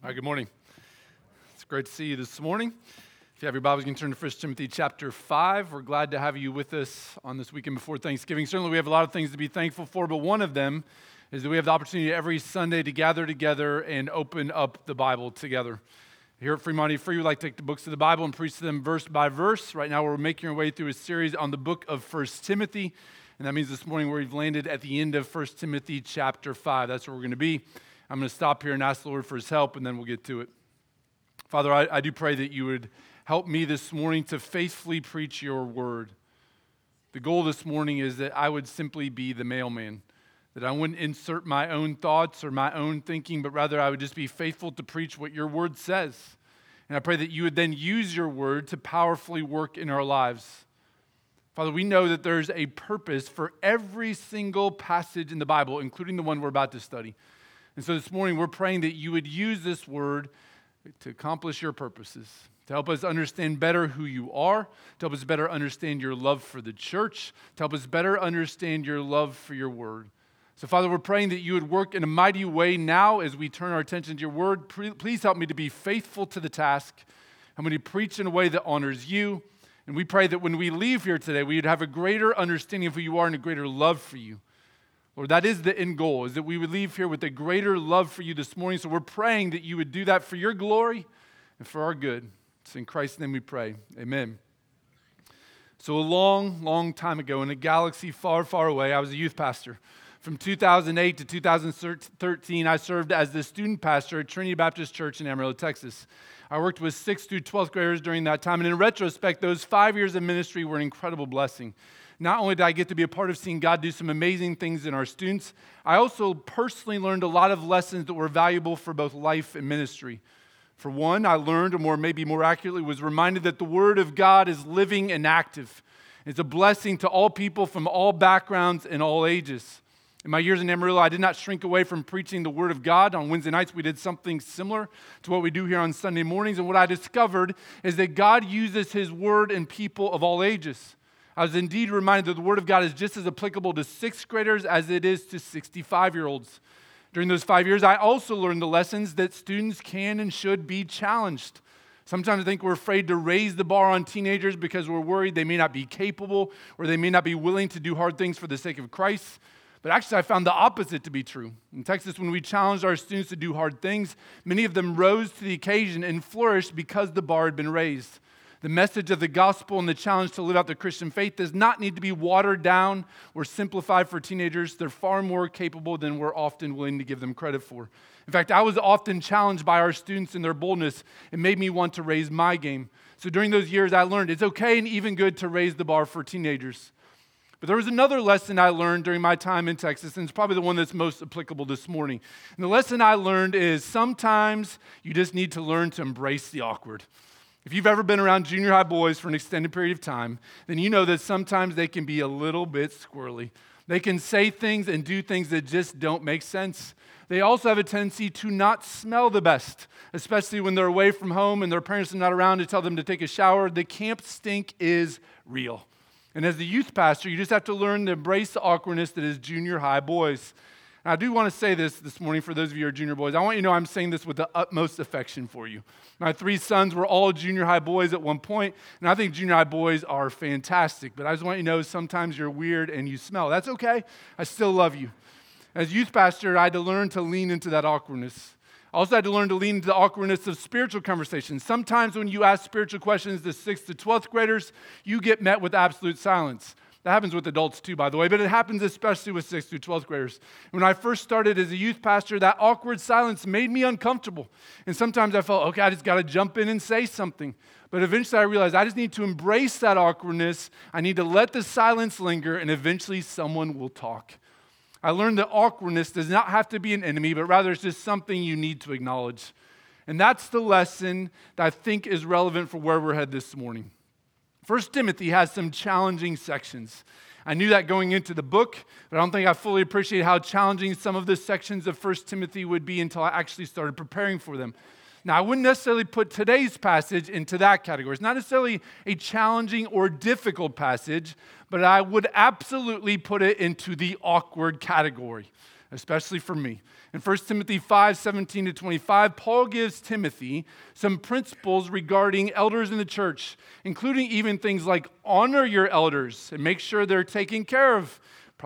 All right, good morning. It's great to see you this morning. If you have your Bibles, you can turn to 1 Timothy chapter 5. We're glad to have you with us on this weekend before Thanksgiving. Certainly, we have a lot of things to be thankful for, but one of them is that we have the opportunity every Sunday to gather together and open up the Bible together. Here at Fremont Free, we like to take the books of the Bible and preach them verse by verse. Right now, we're making our way through a series on the book of 1 Timothy, and that means this morning we've landed at the end of 1 Timothy chapter 5. That's where we're going to be. I'm going to stop here and ask the Lord for his help, and then we'll get to it. Father, I do pray that you would help me this morning to faithfully preach your word. The goal this morning is that I would simply be the mailman, that I wouldn't insert my own thoughts or my own thinking, but rather I would just be faithful to preach what your word says. And I pray that you would then use your word to powerfully work in our lives. Father, we know that there's a purpose for every single passage in the Bible, including the one we're about to study. And so this morning, we're praying that you would use this word to accomplish your purposes, to help us understand better who you are, to help us better understand your love for the church, to help us better understand your love for your word. So, Father, we're praying that you would work in a mighty way now as we turn our attention to your word. Please help me to be faithful to the task. Help me to preach in a way that honors you. And we pray that when we leave here today, we would have a greater understanding of who you are and a greater love for you. Lord, that is the end goal, is that we would leave here with a greater love for you this morning. So we're praying that you would do that for your glory and for our good. It's in Christ's name we pray. Amen. So a long, long time ago in a galaxy far, far away, I was a youth pastor. From 2008 to 2013, I served as the student pastor at Trinity Baptist Church in Amarillo, Texas. I worked with 6th through 12th graders during that time. And in retrospect, those 5 years of ministry were an incredible blessing. Not only did I get to be a part of seeing God do some amazing things in our students, I also personally learned a lot of lessons that were valuable for both life and ministry. For one, I learned, or maybe more accurately, was reminded that the Word of God is living and active. It's a blessing to all people from all backgrounds and all ages. In my years in Amarillo, I did not shrink away from preaching the Word of God. On Wednesday nights, we did something similar to what we do here on Sunday mornings. And what I discovered is that God uses His Word in people of all ages. I was indeed reminded that the Word of God is just as applicable to 6th graders as it is to 65-year-olds. During those 5 years, I also learned the lessons that students can and should be challenged. Sometimes I think we're afraid to raise the bar on teenagers because we're worried they may not be capable or they may not be willing to do hard things for the sake of Christ. But actually, I found the opposite to be true. In Texas, when we challenged our students to do hard things, many of them rose to the occasion and flourished because the bar had been raised. The message of the gospel and the challenge to live out the Christian faith does not need to be watered down or simplified for teenagers. They're far more capable than we're often willing to give them credit for. In fact, I was often challenged by our students in their boldness. It made me want to raise my game. So during those years, I learned it's okay and even good to raise the bar for teenagers. But there was another lesson I learned during my time in Texas, and it's probably the one that's most applicable this morning. And the lesson I learned is sometimes you just need to learn to embrace the awkward. If you've ever been around junior high boys for an extended period of time, then you know that sometimes they can be a little bit squirrely. They can say things and do things that just don't make sense. They also have a tendency to not smell the best, especially when they're away from home and their parents are not around to tell them to take a shower. The camp stink is real. And as the youth pastor, you just have to learn to embrace the awkwardness that is junior high boys. And I do want to say this morning for those of you who are junior boys. I want you to know I'm saying this with the utmost affection for you. My 3 sons were all junior high boys at one point, and I think junior high boys are fantastic. But I just want you to know sometimes you're weird and you smell. That's okay. I still love you. As youth pastor, I had to learn to lean into that awkwardness. I also had to learn to lean into the awkwardness of spiritual conversations. Sometimes when you ask spiritual questions to 6th to 12th graders, you get met with absolute silence. That happens with adults too, by the way, but it happens especially with 6th through 12th graders. When I first started as a youth pastor, that awkward silence made me uncomfortable. And sometimes I felt, okay, I just got to jump in and say something. But eventually I realized I just need to embrace that awkwardness. I need to let the silence linger, and eventually someone will talk. I learned that awkwardness does not have to be an enemy, but rather it's just something you need to acknowledge. And that's the lesson that I think is relevant for where we're headed this morning. 1 Timothy has some challenging sections. I knew that going into the book, but I don't think I fully appreciated how challenging some of the sections of 1 Timothy would be until I actually started preparing for them. Now, I wouldn't necessarily put today's passage into that category. It's not necessarily a challenging or difficult passage, but I would absolutely put it into the awkward category. especially for me. In 1 Timothy 5:17-25, Paul gives Timothy some principles regarding elders in the church, including even things like honor your elders and make sure they're taken care of,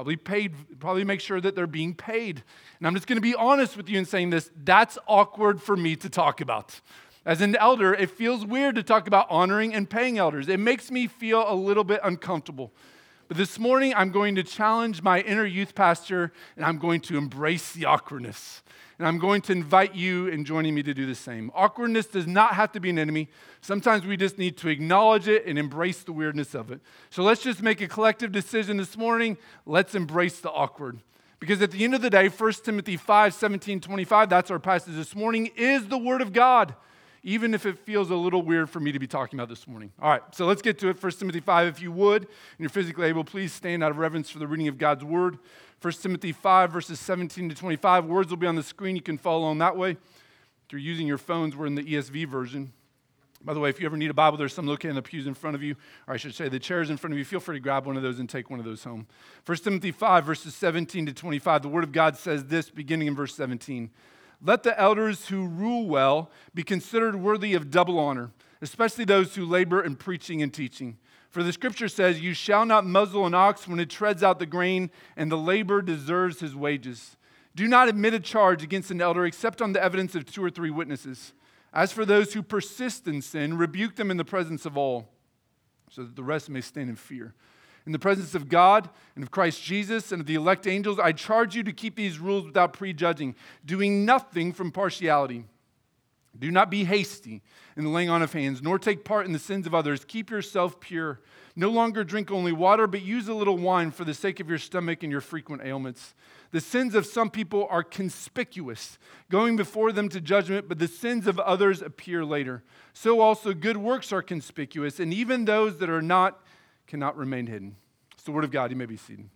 probably make sure that they're being paid. And I'm just going to be honest with you in saying this, that's awkward for me to talk about. As an elder, it feels weird to talk about honoring and paying elders. It makes me feel a little bit uncomfortable. But this morning, I'm going to challenge my inner youth pastor, and I'm going to embrace the awkwardness. And I'm going to invite you in joining me to do the same. Awkwardness does not have to be an enemy. Sometimes we just need to acknowledge it and embrace the weirdness of it. So let's just make a collective decision this morning. Let's embrace the awkward. Because at the end of the day, 1 Timothy 5:17-25, that's our passage this morning, is the Word of God, even if it feels a little weird for me to be talking about this morning. All right, so let's get to it. 1 Timothy 5, if you would, and you're physically able, please stand out of reverence for the reading of God's Word. 1 Timothy 5, verses 17-25. Words will be on the screen. You can follow along that way. If you're using your phones, we're in the ESV version. By the way, if you ever need a Bible, there's some located in the pews in front of you, or I should say the chairs in front of you. Feel free to grab one of those and take one of those home. 1 Timothy 5, verses 17-25. The Word of God says this, beginning in verse 17. Let the elders who rule well be considered worthy of double honor, especially those who labor in preaching and teaching. For the scripture says, you shall not muzzle an ox when it treads out the grain, and the laborer deserves his wages. Do not admit a charge against an elder except on the evidence of 2 or 3 witnesses. As for those who persist in sin, rebuke them in the presence of all, so that the rest may stand in fear. In the presence of God and of Christ Jesus and of the elect angels, I charge you to keep these rules without prejudging, doing nothing from partiality. Do not be hasty in the laying on of hands, nor take part in the sins of others. Keep yourself pure. No longer drink only water, but use a little wine for the sake of your stomach and your frequent ailments. The sins of some people are conspicuous, going before them to judgment, but the sins of others appear later. So also good works are conspicuous, and even those that are not cannot remain hidden. It's the Word of God. You may be seated.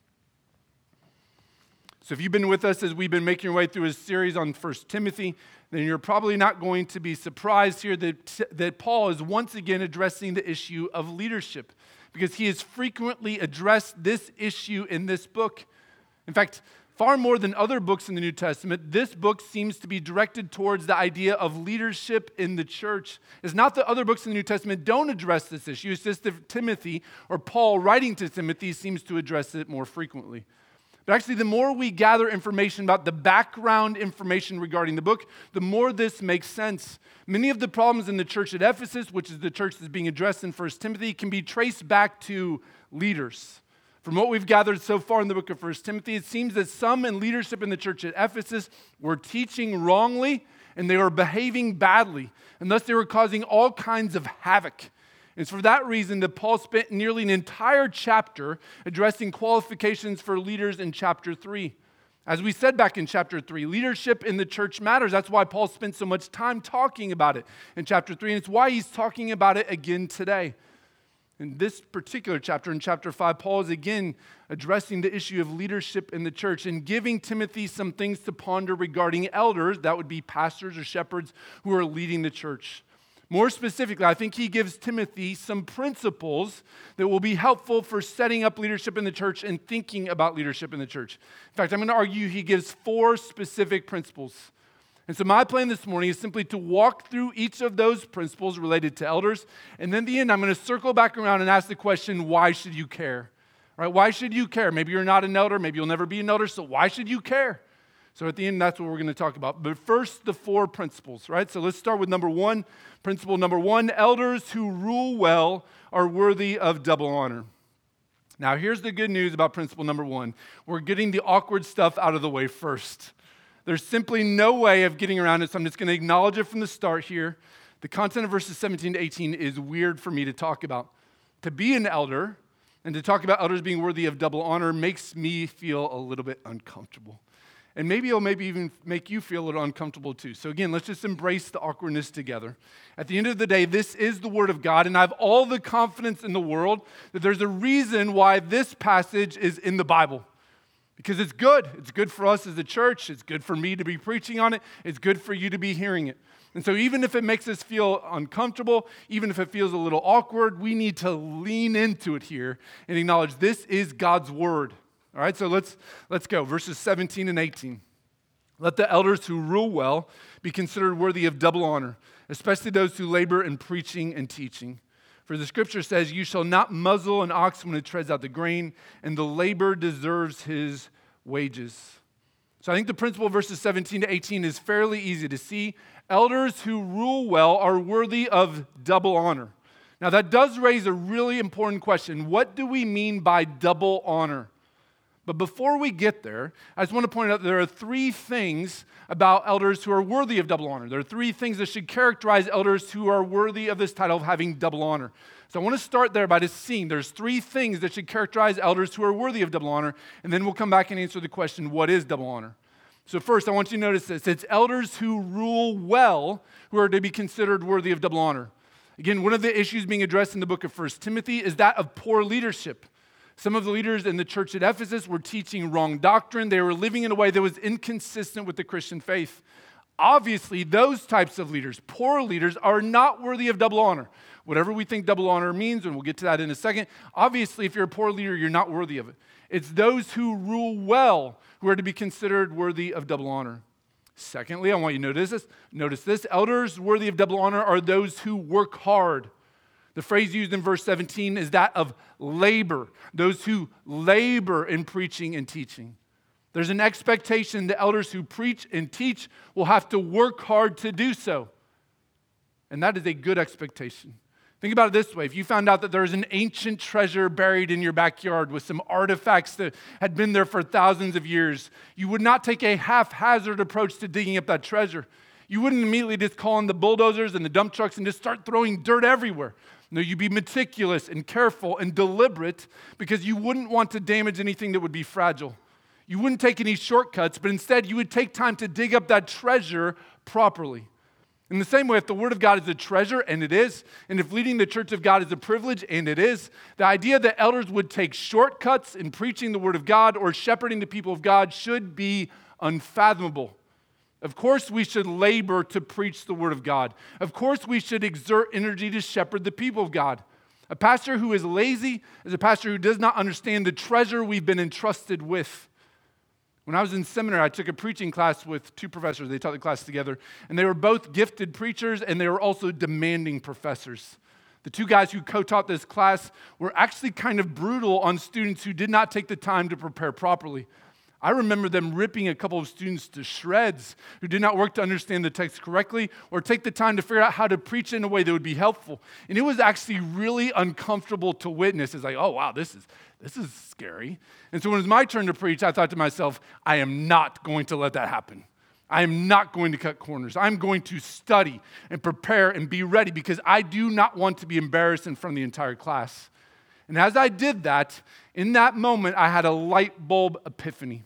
So if you've been with us as we've been making our way through a series on 1 Timothy, then you're probably not going to be surprised here that Paul is once again addressing the issue of leadership, because he has frequently addressed this issue in this book. In fact, far more than other books in the New Testament, this book seems to be directed towards the idea of leadership in the church. It's not that other books in the New Testament don't address this issue. It's just that Timothy, or Paul writing to Timothy, seems to address it more frequently. But actually, the more we gather information about the background information regarding the book, the more this makes sense. Many of the problems in the church at Ephesus, which is the church that's being addressed in 1 Timothy, can be traced back to leaders. From what we've gathered so far in the book of 1 Timothy, it seems that some in leadership in the church at Ephesus were teaching wrongly and they were behaving badly, and thus they were causing all kinds of havoc. And it's for that reason that Paul spent nearly an entire chapter addressing qualifications for leaders in chapter 3. As we said back in chapter 3, leadership in the church matters. That's why Paul spent so much time talking about it in chapter 3, and it's why he's talking about it again today. In this particular chapter, in chapter 5, Paul is again addressing the issue of leadership in the church and giving Timothy some things to ponder regarding elders, that would be pastors or shepherds who are leading the church. More specifically, I think he gives Timothy some principles that will be helpful for setting up leadership in the church and thinking about leadership in the church. In fact, I'm going to argue he gives 4 specific principles. And so my plan this morning is simply to walk through each of those principles related to elders, and then at the end, I'm going to circle back around and ask the question, why should you care? All right, why should you care? Maybe you're not an elder, maybe you'll never be an elder, so why should you care? So at the end, that's what we're going to talk about. But first, the 4 principles, right? So let's start with number 1. Principle number 1, elders who rule well are worthy of double honor. Now, here's the good news about principle number 1. We're getting the awkward stuff out of the way first. There's simply no way of getting around it, so I'm just going to acknowledge it from the start here. The content of verses 17-18 is weird for me to talk about. To be an elder and to talk about elders being worthy of double honor makes me feel a little bit uncomfortable. And maybe it'll even make you feel a little uncomfortable too. So again, let's just embrace the awkwardness together. At the end of the day, this is the Word of God, and I have all the confidence in the world that there's a reason why this passage is in the Bible. Because it's good. It's good for us as a church. It's good for me to be preaching on it. It's good for you to be hearing it. And so even if it makes us feel uncomfortable, even if it feels a little awkward, we need to lean into it here and acknowledge this is God's Word. All right, so let's go. Verses 17 and 18. Let the elders who rule well be considered worthy of double honor, especially those who labor in preaching and teaching. For the scripture says, you shall not muzzle an ox when it treads out the grain, and the laborer deserves his wages. So I think the principle of verses 17 to 18 is fairly easy to see. Elders who rule well are worthy of double honor. Now that does raise a really important question. What do we mean by double honor? But before we get there, I just want to point out there are three things about elders who are worthy of double honor. There are three things that should characterize elders who are worthy of this title of having double honor. So I want to start there by just seeing there's three things that should characterize elders who are worthy of double honor, and then we'll come back and answer the question, what is double honor? So first, I want you to notice this. It's elders who rule well who are to be considered worthy of double honor. Again, one of the issues being addressed in the book of 1 Timothy is that of poor leadership. Some of the leaders in the church at Ephesus were teaching wrong doctrine. They were living in a way that was inconsistent with the Christian faith. Obviously, those types of leaders, poor leaders, are not worthy of double honor. Whatever we think double honor means, and we'll get to that in a second, obviously, if you're a poor leader, you're not worthy of it. It's those who rule well who are to be considered worthy of double honor. Secondly, I want you to notice this. Elders worthy of double honor are those who work hard. The phrase used in verse 17 is that of labor, those who labor in preaching and teaching. There's an expectation that elders who preach and teach will have to work hard to do so. And that is a good expectation. Think about it this way. If you found out that there's an ancient treasure buried in your backyard with some artifacts that had been there for thousands of years, you would not take a haphazard approach to digging up that treasure. You wouldn't immediately just call in the bulldozers and the dump trucks and just start throwing dirt everywhere. No, you'd be meticulous and careful and deliberate because you wouldn't want to damage anything that would be fragile. You wouldn't take any shortcuts, but instead you would take time to dig up that treasure properly. In the same way, if the Word of God is a treasure, and it is, and if leading the church of God is a privilege, and it is, the idea that elders would take shortcuts in preaching the Word of God or shepherding the people of God should be unfathomable. Of course, we should labor to preach the Word of God. Of course, we should exert energy to shepherd the people of God. A pastor who is lazy is a pastor who does not understand the treasure we've been entrusted with. When I was in seminary, I took a preaching class with two professors. They taught the class together, and they were both gifted preachers, and they were also demanding professors. The two guys who co-taught this class were actually kind of brutal on students who did not take the time to prepare properly. I remember them ripping a couple of students to shreds who did not work to understand the text correctly or take the time to figure out how to preach in a way that would be helpful. And it was actually really uncomfortable to witness. It's like, oh, wow, this is scary. And so when it was my turn to preach, I thought to myself, I am not going to let that happen. I am not going to cut corners. I'm going to study and prepare and be ready because I do not want to be embarrassed in front of the entire class. And as I did that, in that moment, I had a light bulb epiphany.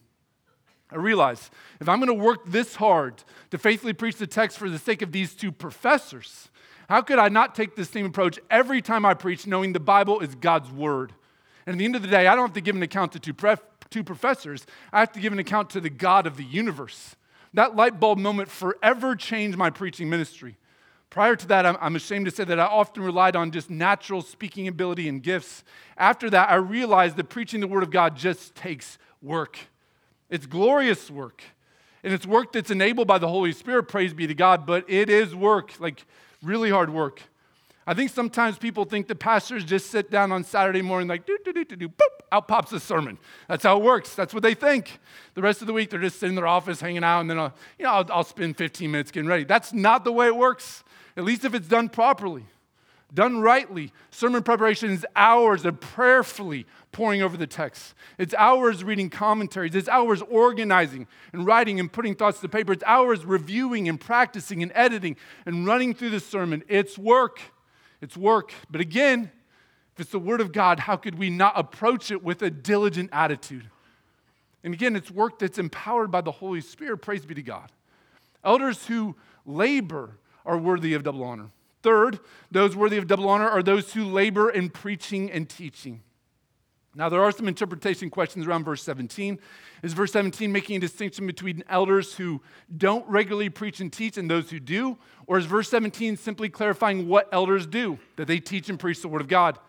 I realized if I'm going to work this hard to faithfully preach the text for the sake of these two professors, how could I not take the same approach every time I preach, knowing the Bible is God's word? And at the end of the day, I don't have to give an account to two professors. I have to give an account to the God of the universe. That light bulb moment forever changed my preaching ministry. Prior to that, I'm ashamed to say that I often relied on just natural speaking ability and gifts. After that, I realized that preaching the Word of God just takes work. It's glorious work, and it's work that's enabled by the Holy Spirit, praise be to God, but it is work, like really hard work. I think sometimes people think the pastors just sit down on Saturday morning like, boop, out pops a sermon. That's how it works. That's what they think. The rest of the week, they're just sitting in their office hanging out, and then I'll spend 15 minutes getting ready. That's not the way it works, at least if it's done properly. Done rightly, sermon preparation is hours of prayerfully poring over the text. It's hours reading commentaries. It's hours organizing and writing and putting thoughts to paper. It's hours reviewing and practicing and editing and running through the sermon. It's work. It's work. But again, if it's the Word of God, how could we not approach it with a diligent attitude? And again, it's work that's empowered by the Holy Spirit. Praise be to God. Elders who labor are worthy of double honor. Third, those worthy of double honor are those who labor in preaching and teaching. Now, there are some interpretation questions around verse 17. Is verse 17 making a distinction between elders who don't regularly preach and teach and those who do? Or is verse 17 simply clarifying what elders do, that they teach and preach the Word of God?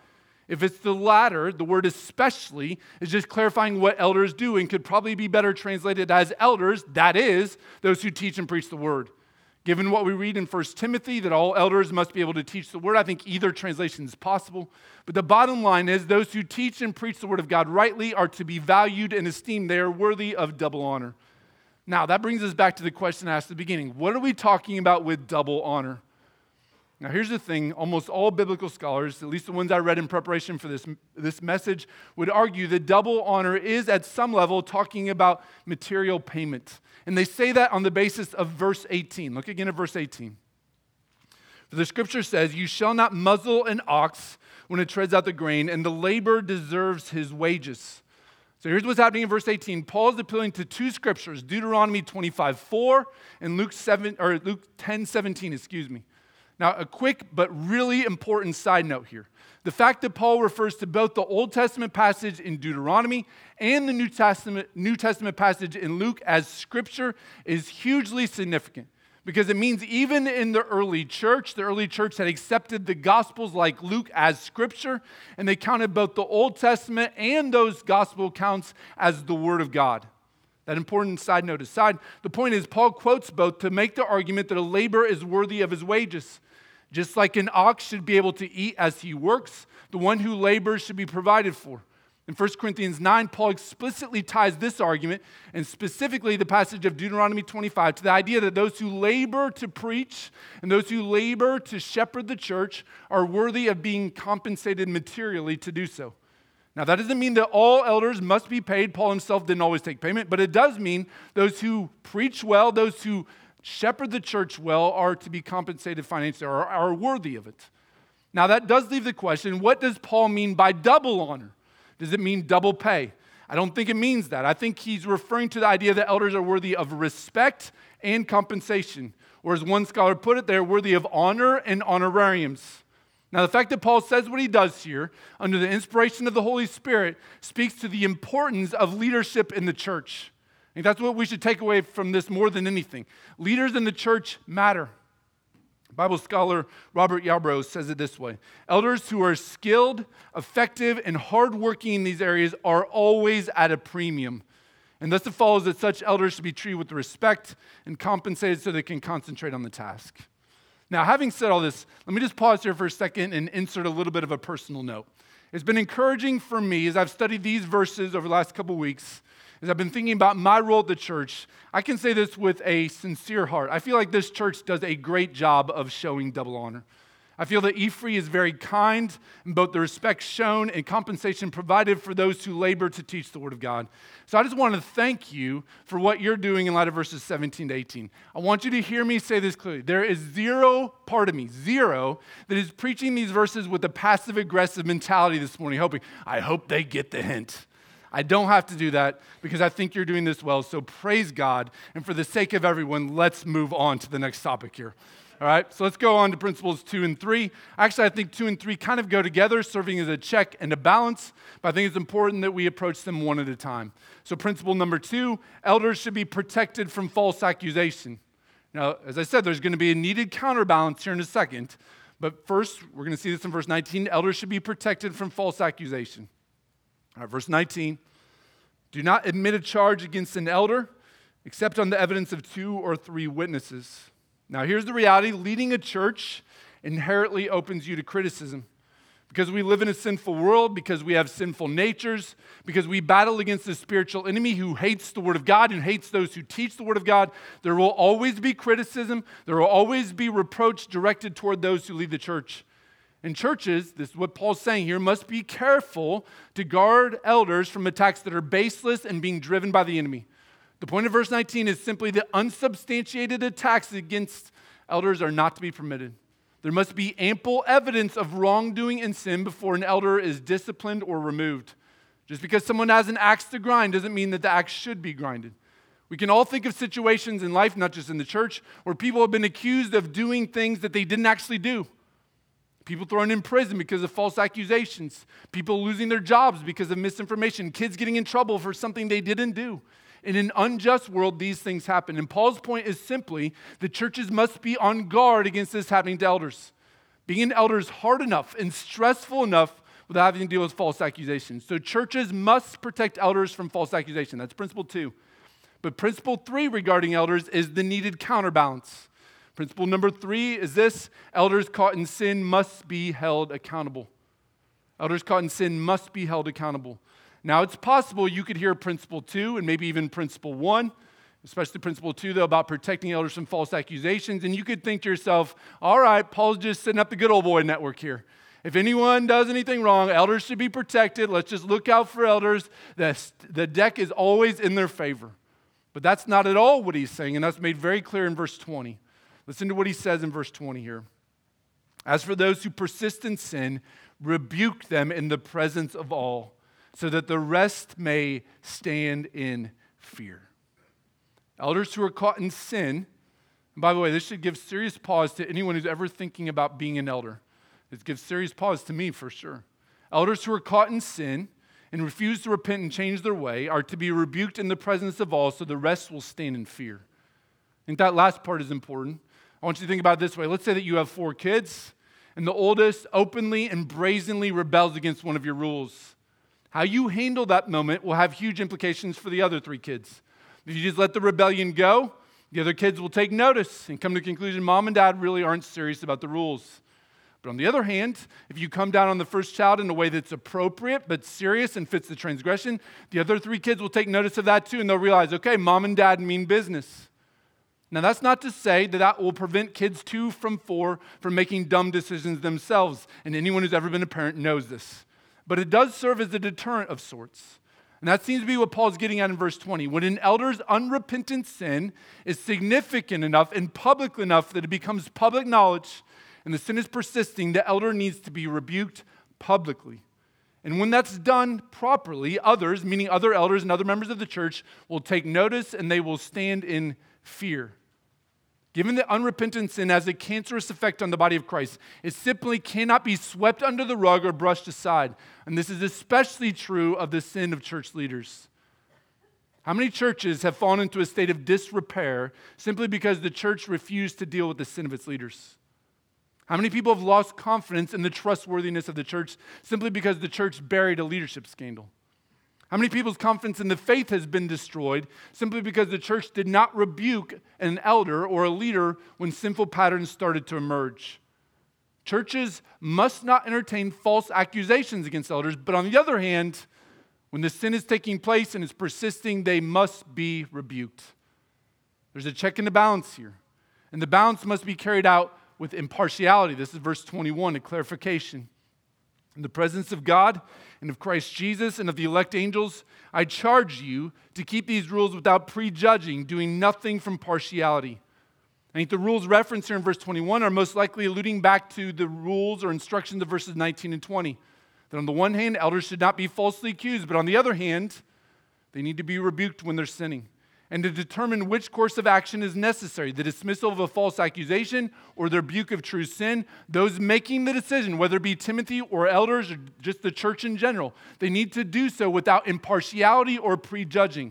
If it's the latter, the word especially is just clarifying what elders do and could probably be better translated as elders, that is, those who teach and preach the word. Given what we read in 1 Timothy, that all elders must be able to teach the word, I think either translation is possible. But the bottom line is those who teach and preach the word of God rightly are to be valued and esteemed. They are worthy of double honor. Now, that brings us back to the question asked at the beginning. What are we talking about with double honor? Now, here's the thing. Almost all biblical scholars, at least the ones I read in preparation for this message, would argue that double honor is at some level talking about material payment. And they say that on the basis of verse 18. Look again at verse 18. For the scripture says, "You shall not muzzle an ox when it treads out the grain, and the laborer deserves his wages." So here's what's happening in verse 18. Paul is appealing to two scriptures, Deuteronomy 25:4 and Luke 10:17. Now, a quick but really important side note here. The fact that Paul refers to both the Old Testament passage in Deuteronomy and the New Testament passage in Luke as scripture is hugely significant because it means even in the early church had accepted the Gospels like Luke as scripture, and they counted both the Old Testament and those gospel accounts as the Word of God. That important side note aside, the point is Paul quotes both to make the argument that a laborer is worthy of his wages. Just like an ox should be able to eat as he works, the one who labors should be provided for. In 1 Corinthians 9, Paul explicitly ties this argument, and specifically the passage of Deuteronomy 25, to the idea that those who labor to preach and those who labor to shepherd the church are worthy of being compensated materially to do so. Now, that doesn't mean that all elders must be paid. Paul himself didn't always take payment, but it does mean those who preach well, those who shepherd the church well are to be compensated financially, or are worthy of it. Now, that does leave the question, what does Paul mean by double honor? Does it mean double pay? I don't think it means that. I think he's referring to the idea that elders are worthy of respect and compensation, or as one scholar put it, they're worthy of honor and honorariums. Now, the fact that Paul says what he does here, under the inspiration of the Holy Spirit, speaks to the importance of leadership in the church. I think that's what we should take away from this more than anything. Leaders in the church matter. Bible scholar Robert Yarbrough says it this way: elders who are skilled, effective, and hardworking in these areas are always at a premium. And thus it follows that such elders should be treated with respect and compensated so they can concentrate on the task. Now, having said all this, let me just pause here for a second and insert a little bit of a personal note. It's been encouraging for me as I've studied these verses over the last couple of weeks, as I've been thinking about my role at the church. I can say this with a sincere heart. I feel like this church does a great job of showing double honor. I feel that E-Free is very kind in both the respect shown and compensation provided for those who labor to teach the Word of God. So I just want to thank you for what you're doing in light of verses 17 to 18. I want you to hear me say this clearly. There is zero part of me, that is preaching these verses with a passive-aggressive mentality this morning, hoping, I hope they get the hint. I don't have to do that because I think you're doing this well, so praise God. And for the sake of everyone, let's move on to the next topic here. All right, so let's go on to principles 2 and 3. Actually, I think 2 and 3 kind of go together, serving as a check and a balance, but I think it's important that we approach them one at a time. So principle number 2, elders should be protected from false accusation. Now, as I said, there's going to be a needed counterbalance here in a second, but first, we're going to see this in verse 19. Elders should be protected from false accusation. All right, verse 19. Do not admit a charge against an elder except on the evidence of 2 or 3 witnesses. Now, here's the reality. Leading a church inherently opens you to criticism. Because we live in a sinful world, because we have sinful natures, because we battle against a spiritual enemy who hates the Word of God and hates those who teach the Word of God, there will always be criticism. There will always be reproach directed toward those who lead the church. And churches, this is what Paul's saying here, must be careful to guard elders from attacks that are baseless and being driven by the enemy. The point of verse 19 is simply that unsubstantiated attacks against elders are not to be permitted. There must be ample evidence of wrongdoing and sin before an elder is disciplined or removed. Just because someone has an axe to grind doesn't mean that the axe should be grinded. We can all think of situations in life, not just in the church, where people have been accused of doing things that they didn't actually do. People thrown in prison because of false accusations. People losing their jobs because of misinformation. Kids getting in trouble for something they didn't do. In an unjust world, these things happen. And Paul's point is simply that churches must be on guard against this happening to elders. Being an elder is hard enough and stressful enough without having to deal with false accusations. So churches must protect elders from false accusation. That's principle 2. But principle 3 regarding elders is the needed counterbalance. Principle number 3 is this: elders caught in sin must be held accountable. Elders caught in sin must be held accountable. Now, it's possible you could hear principle 2 and maybe even principle 1, especially principle 2, though, about protecting elders from false accusations, and you could think to yourself, all right, Paul's just setting up the good old boy network here. If anyone does anything wrong, elders should be protected. Let's just look out for elders. The deck is always in their favor. But that's not at all what he's saying, and that's made very clear in verse 20. Listen to what he says in verse 20 here. As for those who persist in sin, rebuke them in the presence of all, so that the rest may stand in fear. Elders who are caught in sin, and by the way, this should give serious pause to anyone who's ever thinking about being an elder. It gives serious pause to me for sure. Elders who are caught in sin and refuse to repent and change their way are to be rebuked in the presence of all, so the rest will stand in fear. I think that last part is important. I want you to think about it this way. Let's say that you have 4 kids, and the oldest openly and brazenly rebels against one of your rules. How you handle that moment will have huge implications for the other 3 kids. If you just let the rebellion go, the other kids will take notice and come to the conclusion mom and dad really aren't serious about the rules. But on the other hand, if you come down on the first child in a way that's appropriate but serious and fits the transgression, the other 3 kids will take notice of that too, and they'll realize, okay, mom and dad mean business. Now, that's not to say that that will prevent kids 2 from 4 from making dumb decisions themselves, and anyone who's ever been a parent knows this. But it does serve as a deterrent of sorts. And that seems to be what Paul's getting at in verse 20. When an elder's unrepentant sin is significant enough and public enough that it becomes public knowledge and the sin is persisting, the elder needs to be rebuked publicly. And when that's done properly, others, meaning other elders and other members of the church, will take notice and they will stand in fear. Given that unrepentant sin has a cancerous effect on the body of Christ, it simply cannot be swept under the rug or brushed aside. And this is especially true of the sin of church leaders. How many churches have fallen into a state of disrepair simply because the church refused to deal with the sin of its leaders? How many people have lost confidence in the trustworthiness of the church simply because the church buried a leadership scandal? How many people's confidence in the faith has been destroyed simply because the church did not rebuke an elder or a leader when sinful patterns started to emerge? Churches must not entertain false accusations against elders, but on the other hand, when the sin is taking place and is persisting, they must be rebuked. There's a check and a balance here, and the balance must be carried out with impartiality. This is verse 21, a clarification. In the presence of God and of Christ Jesus and of the elect angels, I charge you to keep these rules without prejudging, doing nothing from partiality. I think the rules referenced here in verse 21 are most likely alluding back to the rules or instructions of verses 19 and 20. That on the one hand, elders should not be falsely accused, but on the other hand, they need to be rebuked when they're sinning. And to determine which course of action is necessary, the dismissal of a false accusation or the rebuke of true sin, those making the decision, whether it be Timothy or elders or just the church in general, they need to do so without impartiality or prejudging.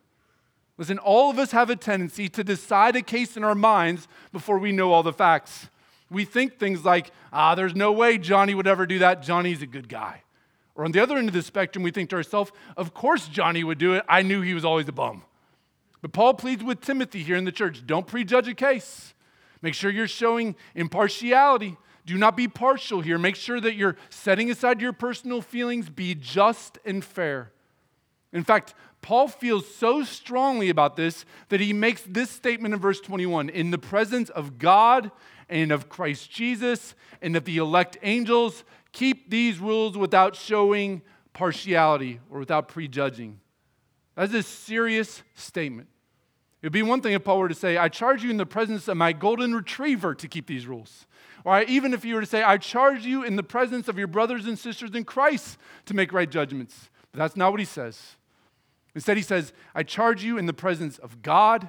Listen, all of us have a tendency to decide a case in our minds before we know all the facts. We think things like, there's no way Johnny would ever do that. Johnny's a good guy. Or on the other end of the spectrum, we think to ourselves, of course Johnny would do it. I knew he was always a bum. But Paul pleads with Timothy here in the church, don't prejudge a case. Make sure you're showing impartiality. Do not be partial here. Make sure that you're setting aside your personal feelings. Be just and fair. In fact, Paul feels so strongly about this that he makes this statement in verse 21, in the presence of God and of Christ Jesus and of the elect angels, keep these rules without showing partiality or without prejudging. That's a serious statement. It would be one thing if Paul were to say, I charge you in the presence of my golden retriever to keep these rules. Or even if he were to say, I charge you in the presence of your brothers and sisters in Christ to make right judgments. But that's not what he says. Instead, he says, I charge you in the presence of God.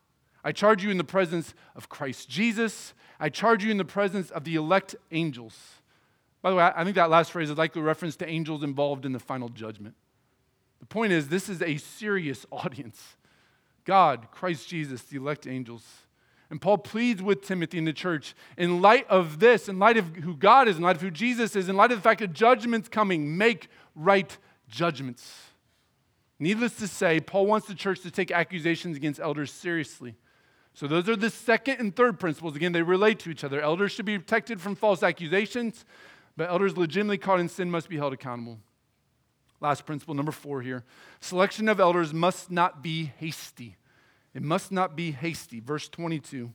I charge you in the presence of Christ Jesus. I charge you in the presence of the elect angels. By the way, I think that last phrase is likely a reference to angels involved in the final judgment. The point is, this is a serious audience. God, Christ Jesus, the elect angels. And Paul pleads with Timothy in the church, in light of this, in light of who God is, in light of who Jesus is, in light of the fact that judgment's coming, make right judgments. Needless to say, Paul wants the church to take accusations against elders seriously. So those are the second and third principles. Again, they relate to each other. Elders should be protected from false accusations, but elders legitimately caught in sin must be held accountable. Last principle, number 4 here. Selection of elders must not be hasty. It must not be hasty. Verse 22.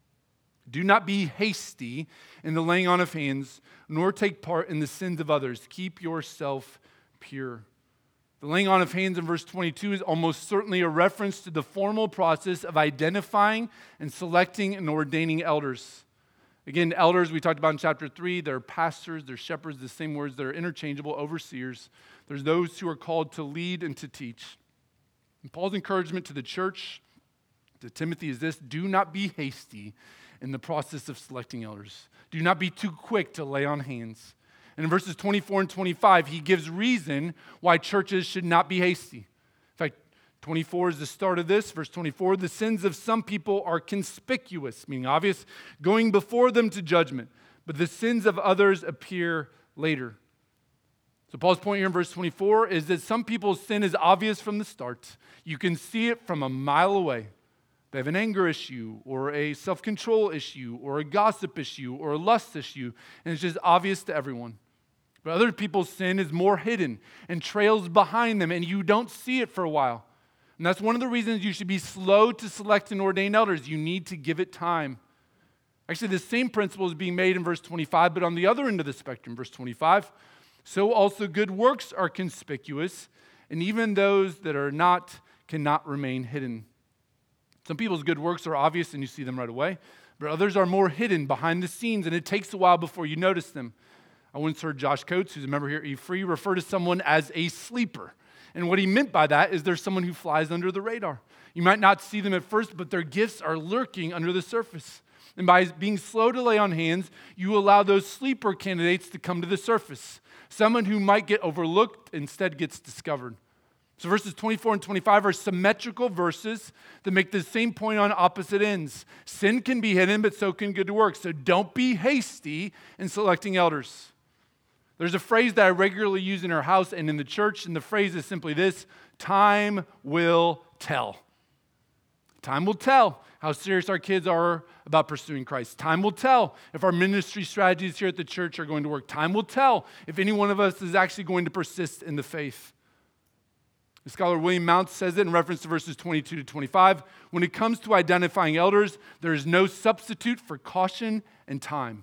Do not be hasty in the laying on of hands, nor take part in the sins of others. Keep yourself pure. The laying on of hands in verse 22 is almost certainly a reference to the formal process of identifying and selecting and ordaining elders. Again, elders, we talked about in chapter 3, they're pastors, they're shepherds, the same words, they're interchangeable, overseers. There's those who are called to lead and to teach. And Paul's encouragement to the church, to Timothy, is this: do not be hasty in the process of selecting elders. Do not be too quick to lay on hands. And in verses 24 and 25, he gives reason why churches should not be hasty. In fact, 24 is the start of this. Verse 24, the sins of some people are conspicuous, meaning obvious, going before them to judgment, but the sins of others appear later. So Paul's point here in verse 24 is that some people's sin is obvious from the start. You can see it from a mile away. They have an anger issue or a self-control issue or a gossip issue or a lust issue, and it's just obvious to everyone. But other people's sin is more hidden and trails behind them, and you don't see it for a while. And that's one of the reasons you should be slow to select and ordain elders. You need to give it time. Actually, the same principle is being made in verse 25, but on the other end of the spectrum, verse 25, so also good works are conspicuous, and even those that are not cannot remain hidden. Some people's good works are obvious and you see them right away, but others are more hidden behind the scenes, and it takes a while before you notice them. I once heard Josh Coates, who's a member here at E-Free, refer to someone as a sleeper. And what he meant by that is there's someone who flies under the radar. You might not see them at first, but their gifts are lurking under the surface. And by being slow to lay on hands, you allow those sleeper candidates to come to the surface. Someone who might get overlooked instead gets discovered. So verses 24 and 25 are symmetrical verses that make the same point on opposite ends. Sin can be hidden, but so can good works. So don't be hasty in selecting elders. There's a phrase that I regularly use in our house and in the church, and the phrase is simply this: time will tell. Time will tell how serious our kids are about pursuing Christ. Time will tell if our ministry strategies here at the church are going to work. Time will tell if any one of us is actually going to persist in the faith. The scholar William Mounce says it in reference to verses 22 to 25. When it comes to identifying elders, there is no substitute for caution and time.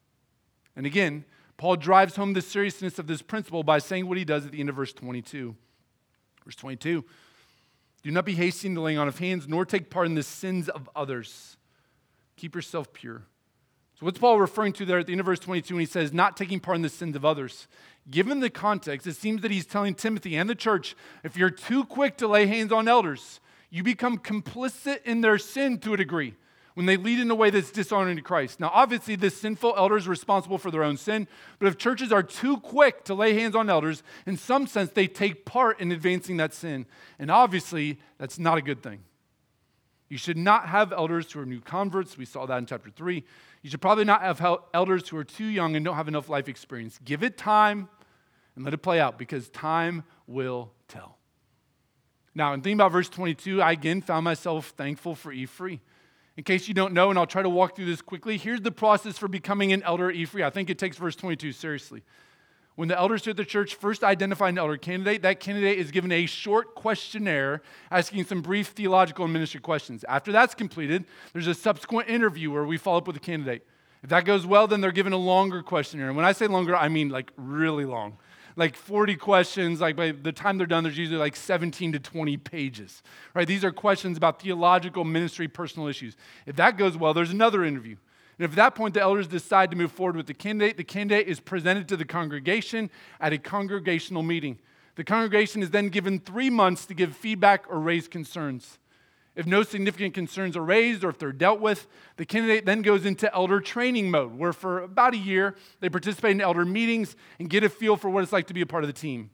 And again, Paul drives home the seriousness of this principle by saying what he does at the end of verse 22. Verse 22, do not be hasty in the laying on of hands, nor take part in the sins of others. Keep yourself pure. So what's Paul referring to there at the end of verse 22 when he says not taking part in the sins of others? Given the context, it seems that he's telling Timothy and the church, if you're too quick to lay hands on elders, you become complicit in their sin to a degree when they lead in a way that's dishonoring to Christ. Now, obviously, this sinful elder is responsible for their own sin, but if churches are too quick to lay hands on elders, in some sense, they take part in advancing that sin. And obviously, that's not a good thing. You should not have elders who are new converts. We saw that in chapter 3. You should probably not have elders who are too young and don't have enough life experience. Give it time and let it play out, because time will tell. Now, in thinking about verse 22, I again found myself thankful for E-Free. In case you don't know, and I'll try to walk through this quickly, here's the process for becoming an elder at E-Free. I think it takes verse 22 seriously. When the elders here at the church first identify an elder candidate, that candidate is given a short questionnaire asking some brief theological and ministry questions. After that's completed, there's a subsequent interview where we follow up with the candidate. If that goes well, then they're given a longer questionnaire. And when I say longer, I mean like really long. Like 40 questions, like by the time they're done, there's usually like 17 to 20 pages, right? These are questions about theological, ministry, personal issues. If that goes well, there's another interview. And if at that point the elders decide to move forward with the candidate is presented to the congregation at a congregational meeting. The congregation is then given 3 months to give feedback or raise concerns. If no significant concerns are raised or if they're dealt with, the candidate then goes into elder training mode, where for about a year, they participate in elder meetings and get a feel for what it's like to be a part of the team.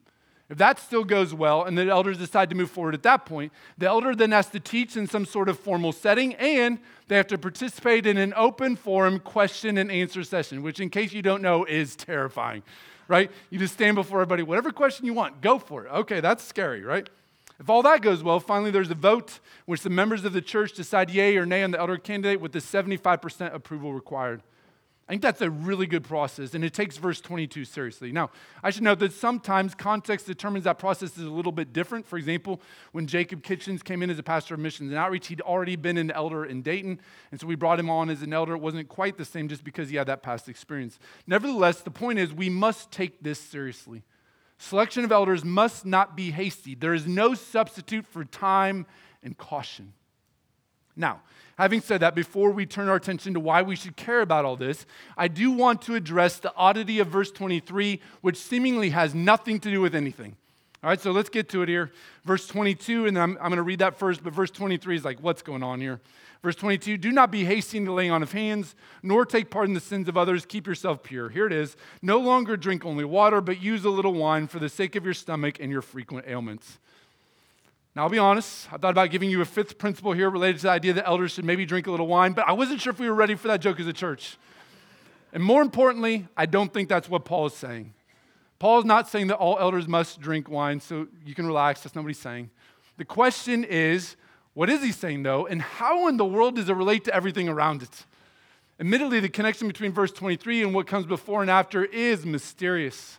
If that still goes well and the elders decide to move forward at that point, the elder then has to teach in some sort of formal setting, and they have to participate in an open forum question and answer session, which in case you don't know is terrifying, right? You just stand before everybody, whatever question you want, go for it. Okay, that's scary, right? If all that goes well, finally there's a vote which the members of the church decide yay or nay on the elder candidate with the 75% approval required. I think that's a really good process, and it takes verse 22 seriously. Now, I should note that sometimes context determines that process is a little bit different. For example, when Jacob Kitchens came in as a pastor of missions and outreach, he'd already been an elder in Dayton, and so we brought him on as an elder. It wasn't quite the same just because he had that past experience. Nevertheless, the point is we must take this seriously. Selection of elders must not be hasty. There is no substitute for time and caution. Now, having said that, before we turn our attention to why we should care about all this, I do want to address the oddity of verse 23, which seemingly has nothing to do with anything. All right, so let's get to it here. Verse 22, and I'm going to read that first, but verse 23 is like, what's going on here? Verse 22, do not be hasty in the laying on of hands, nor take part in the sins of others. Keep yourself pure. Here it is. No longer drink only water, but use a little wine for the sake of your stomach and your frequent ailments. Now, I'll be honest, I thought about giving you a fifth principle here related to the idea that elders should maybe drink a little wine, but I wasn't sure if we were ready for that joke as a church. And more importantly, I don't think that's what Paul is saying. Paul is not saying that all elders must drink wine, so you can relax. That's not what he's saying. The question is, what is he saying, though, and how in the world does it relate to everything around it? Admittedly, the connection between verse 23 and what comes before and after is mysterious.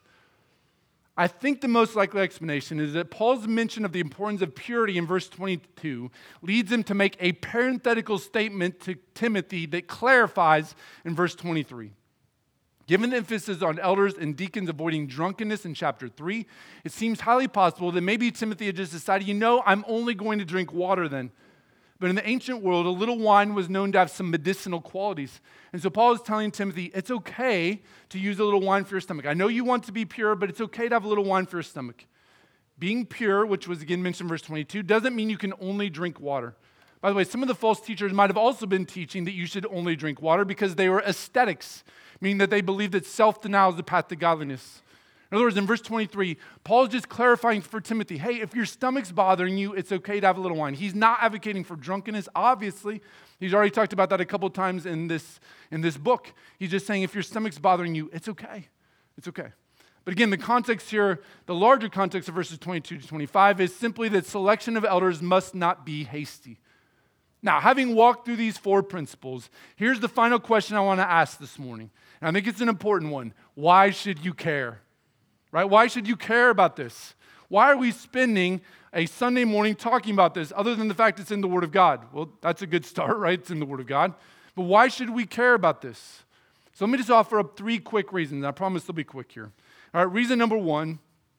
I think the most likely explanation is that Paul's mention of the importance of purity in verse 22 leads him to make a parenthetical statement to Timothy that clarifies in verse 23. Given the emphasis on elders and deacons avoiding drunkenness in chapter 3, it seems highly possible that maybe Timothy had just decided, I'm only going to drink water then. But in the ancient world, a little wine was known to have some medicinal qualities. And so Paul is telling Timothy, it's okay to use a little wine for your stomach. I know you want to be pure, but it's okay to have a little wine for your stomach. Being pure, which was again mentioned in verse 22, doesn't mean you can only drink water. By the way, some of the false teachers might have also been teaching that you should only drink water because they were ascetics, meaning that they believed that self-denial is the path to godliness. In other words, in verse 23, Paul's just clarifying for Timothy, hey, if your stomach's bothering you, it's okay to have a little wine. He's not advocating for drunkenness, obviously. He's already talked about that a couple times in this book. He's just saying if your stomach's bothering you, it's okay. It's okay. But again, the context here, the larger context of verses 22 to 25 is simply that selection of elders must not be hasty. Now, having walked through these four principles, here's the final question I want to ask this morning. And I think it's an important one. Why should you care? Right? Why should you care about this? Why are we spending a Sunday morning talking about this other than the fact it's in the Word of God? Well, that's a good start, right? It's in the Word of God. But why should we care about this? So let me just offer up three quick reasons. I promise they'll be quick here. All right, reason number one,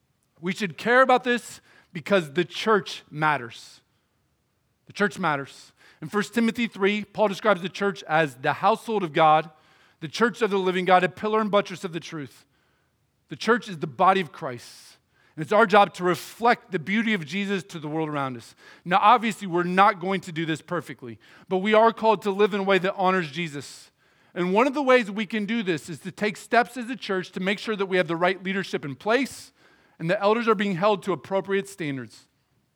we should care about this because the church matters. The church matters. In 1 Timothy 3, Paul describes the church as the household of God, the church of the living God, a pillar and buttress of the truth. The church is the body of Christ, and it's our job to reflect the beauty of Jesus to the world around us. Now, obviously, we're not going to do this perfectly, but we are called to live in a way that honors Jesus. And one of the ways we can do this is to take steps as a church to make sure that we have the right leadership in place and the elders are being held to appropriate standards.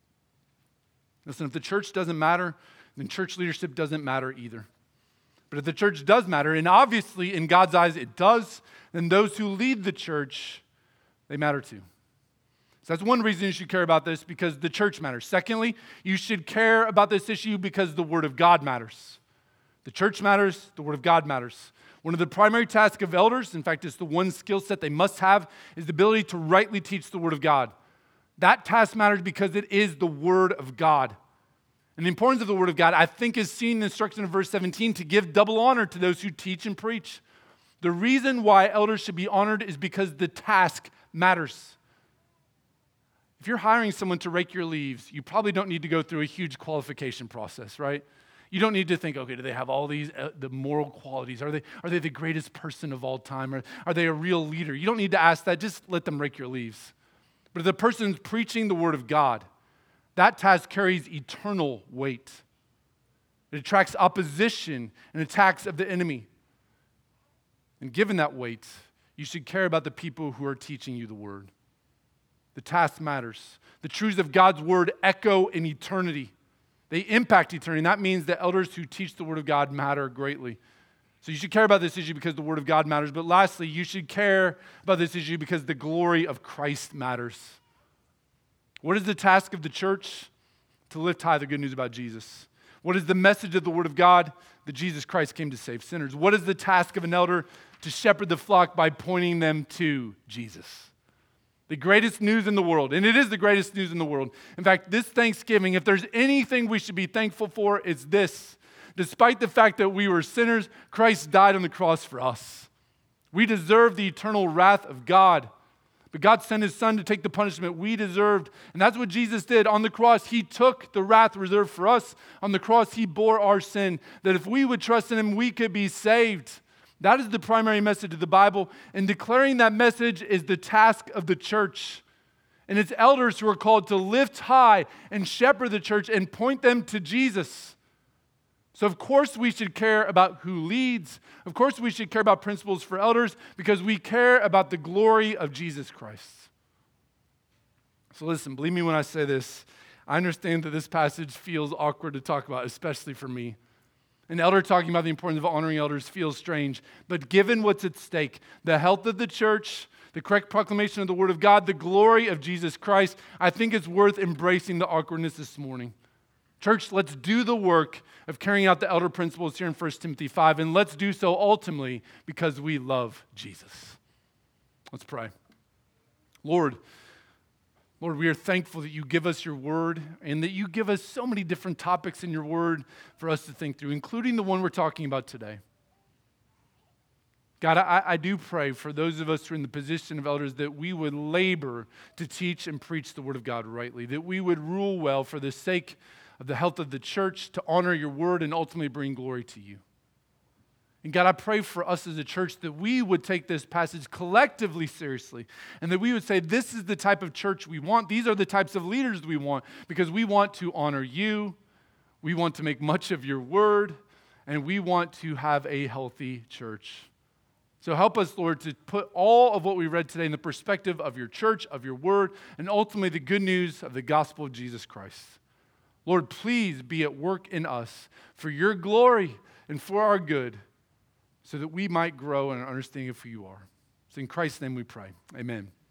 Listen, if the church doesn't matter, then church leadership doesn't matter either. But if the church does matter, and obviously in God's eyes it does, then those who lead the church, they matter too. So that's one reason you should care about this, because the church matters. Secondly, you should care about this issue because the Word of God matters. The church matters, the Word of God matters. One of the primary tasks of elders, in fact, it's the one skill set they must have, is the ability to rightly teach the Word of God. That task matters because it is the Word of God. And the importance of the Word of God, I think, is seen in the instruction of verse 17 to give double honor to those who teach and preach. The reason why elders should be honored is because the task matters. If you're hiring someone to rake your leaves, you probably don't need to go through a huge qualification process, right? You don't need to think, okay, do they have all these the moral qualities? Are they the greatest person of all time? Or are they a real leader? You don't need to ask that. Just let them rake your leaves. But if the person's preaching the Word of God, that task carries eternal weight. It attracts opposition and attacks of the enemy. And given that weight, you should care about the people who are teaching you the Word. The task matters. The truths of God's word echo in eternity. They impact eternity, and that means that elders who teach the word of God matter greatly. So you should care about this issue because the word of God matters. But lastly, you should care about this issue because the glory of Christ matters. What is the task of the church? To lift high the good news about Jesus. What is the message of the word of God? That Jesus Christ came to save sinners. What is the task of an elder? To shepherd the flock by pointing them to Jesus. The greatest news in the world, and it is the greatest news in the world. In fact, this Thanksgiving, if there's anything we should be thankful for, it's this. Despite the fact that we were sinners, Christ died on the cross for us. We deserve the eternal wrath of God. But God sent his son to take the punishment we deserved. And that's what Jesus did. On the cross, he took the wrath reserved for us. On the cross, he bore our sin. That if we would trust in him, we could be saved. That is the primary message of the Bible. And declaring that message is the task of the church. And it's elders who are called to lift high and shepherd the church and point them to Jesus. So of course we should care about who leads. Of course we should care about principles for elders because we care about the glory of Jesus Christ. So listen, believe me when I say this. I understand that this passage feels awkward to talk about, especially for me. An elder talking about the importance of honoring elders feels strange. But given what's at stake, the health of the church, the correct proclamation of the word of God, the glory of Jesus Christ, I think it's worth embracing the awkwardness this morning. Church, let's do the work of carrying out the elder principles here in 1 Timothy 5, and let's do so ultimately because we love Jesus. Let's pray. Lord, we are thankful that you give us your word and that you give us so many different topics in your word for us to think through, including the one we're talking about today. God, I do pray for those of us who are in the position of elders that we would labor to teach and preach the word of God rightly, that we would rule well for the sake of the health of the church, to honor your word and ultimately bring glory to you. And God, I pray for us as a church that we would take this passage collectively seriously and that we would say, this is the type of church we want. These are the types of leaders we want because we want to honor you, we want to make much of your word, and we want to have a healthy church. So help us, Lord, to put all of what we read today in the perspective of your church, of your word, and ultimately the good news of the gospel of Jesus Christ. Lord, please be at work in us for your glory and for our good so that we might grow in our understanding of who you are. It's in Christ's name we pray. Amen.